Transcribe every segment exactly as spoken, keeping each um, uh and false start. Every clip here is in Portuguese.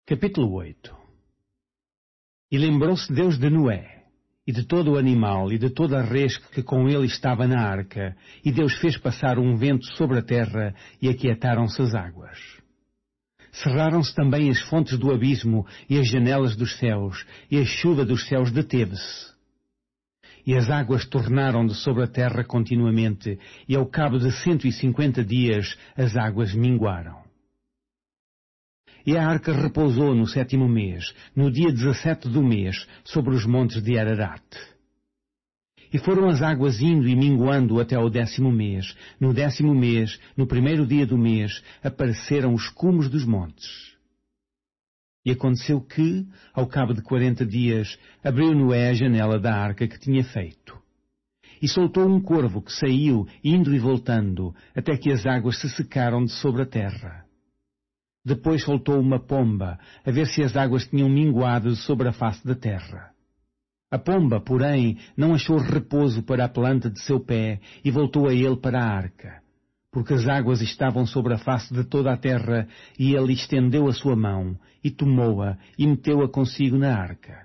Capítulo oito. E lembrou-se Deus de Noé, e de todo o animal, e de toda a res que com ele estava na arca, e Deus fez passar um vento sobre a terra, e aquietaram-se as águas. Cerraram-se também as fontes do abismo, e as janelas dos céus, e a chuva dos céus deteve-se. E as águas tornaram de sobre a terra continuamente, e ao cabo de cento e cinquenta dias as águas minguaram. E a arca repousou no sétimo mês, no dia dezassete do mês, sobre os montes de Ararat. E foram as águas indo e minguando até ao décimo mês. No décimo mês, no primeiro dia do mês, apareceram os cumes dos montes. E aconteceu que, ao cabo de quarenta dias, abriu Noé a janela da arca que tinha feito. E soltou um corvo que saiu, indo e voltando, até que as águas se secaram de sobre a terra. Depois soltou uma pomba, a ver se as águas tinham minguado sobre a face da terra. A pomba, porém, não achou repouso para a planta de seu pé e voltou a ele para a arca, porque as águas estavam sobre a face de toda a terra, e ele estendeu a sua mão, e tomou-a, e meteu-a consigo na arca.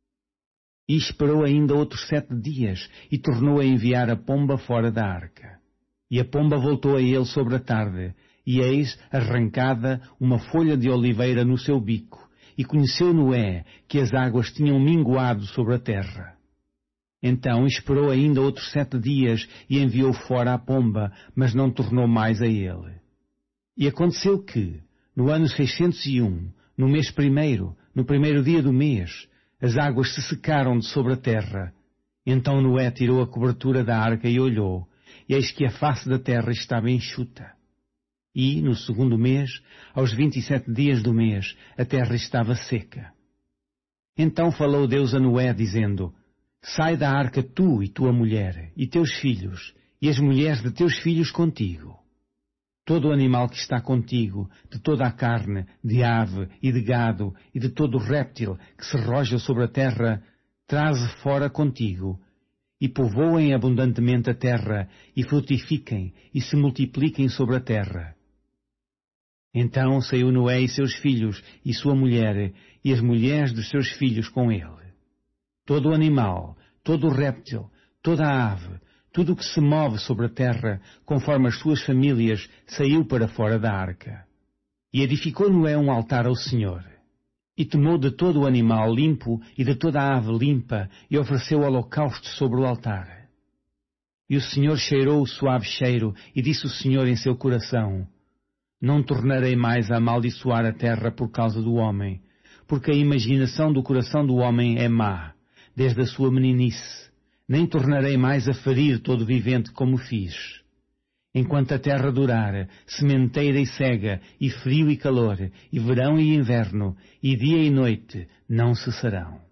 E esperou ainda outros sete dias, e tornou a enviar a pomba fora da arca. E a pomba voltou a ele sobre a tarde, e eis arrancada uma folha de oliveira no seu bico, e conheceu Noé que as águas tinham minguado sobre a terra. Então esperou ainda outros sete dias e enviou fora a pomba, mas não tornou mais a ele. E aconteceu que, no ano seiscentos e um, no mês primeiro, no primeiro dia do mês, as águas se secaram de sobre a terra. Então Noé tirou a cobertura da arca e olhou, e eis que a face da terra estava enxuta. E, no segundo mês, aos vinte e sete dias do mês, a terra estava seca. Então falou Deus a Noé, dizendo: Sai da arca tu e tua mulher, e teus filhos, e as mulheres de teus filhos contigo. Todo o animal que está contigo, de toda a carne, de ave e de gado, e de todo o réptil que se roja sobre a terra, traze fora contigo, e povoem abundantemente a terra, e frutifiquem, e se multipliquem sobre a terra. Então saiu Noé e seus filhos, e sua mulher, e as mulheres dos seus filhos com ele. Todo o animal, todo o réptil, toda a ave, tudo o que se move sobre a terra, conforme as suas famílias, saiu para fora da arca. E edificou Noé um altar ao Senhor. E tomou de todo o animal limpo e de toda a ave limpa, e ofereceu holocausto sobre o altar. E o Senhor cheirou o suave cheiro, e disse o Senhor em seu coração: Não tornarei mais a amaldiçoar a terra por causa do homem, porque a imaginação do coração do homem é má, desde a sua meninice. Nem tornarei mais a ferir todo vivente como fiz. Enquanto a terra durar, sementeira e cega, e frio e calor, e verão e inverno, e dia e noite, não cessarão.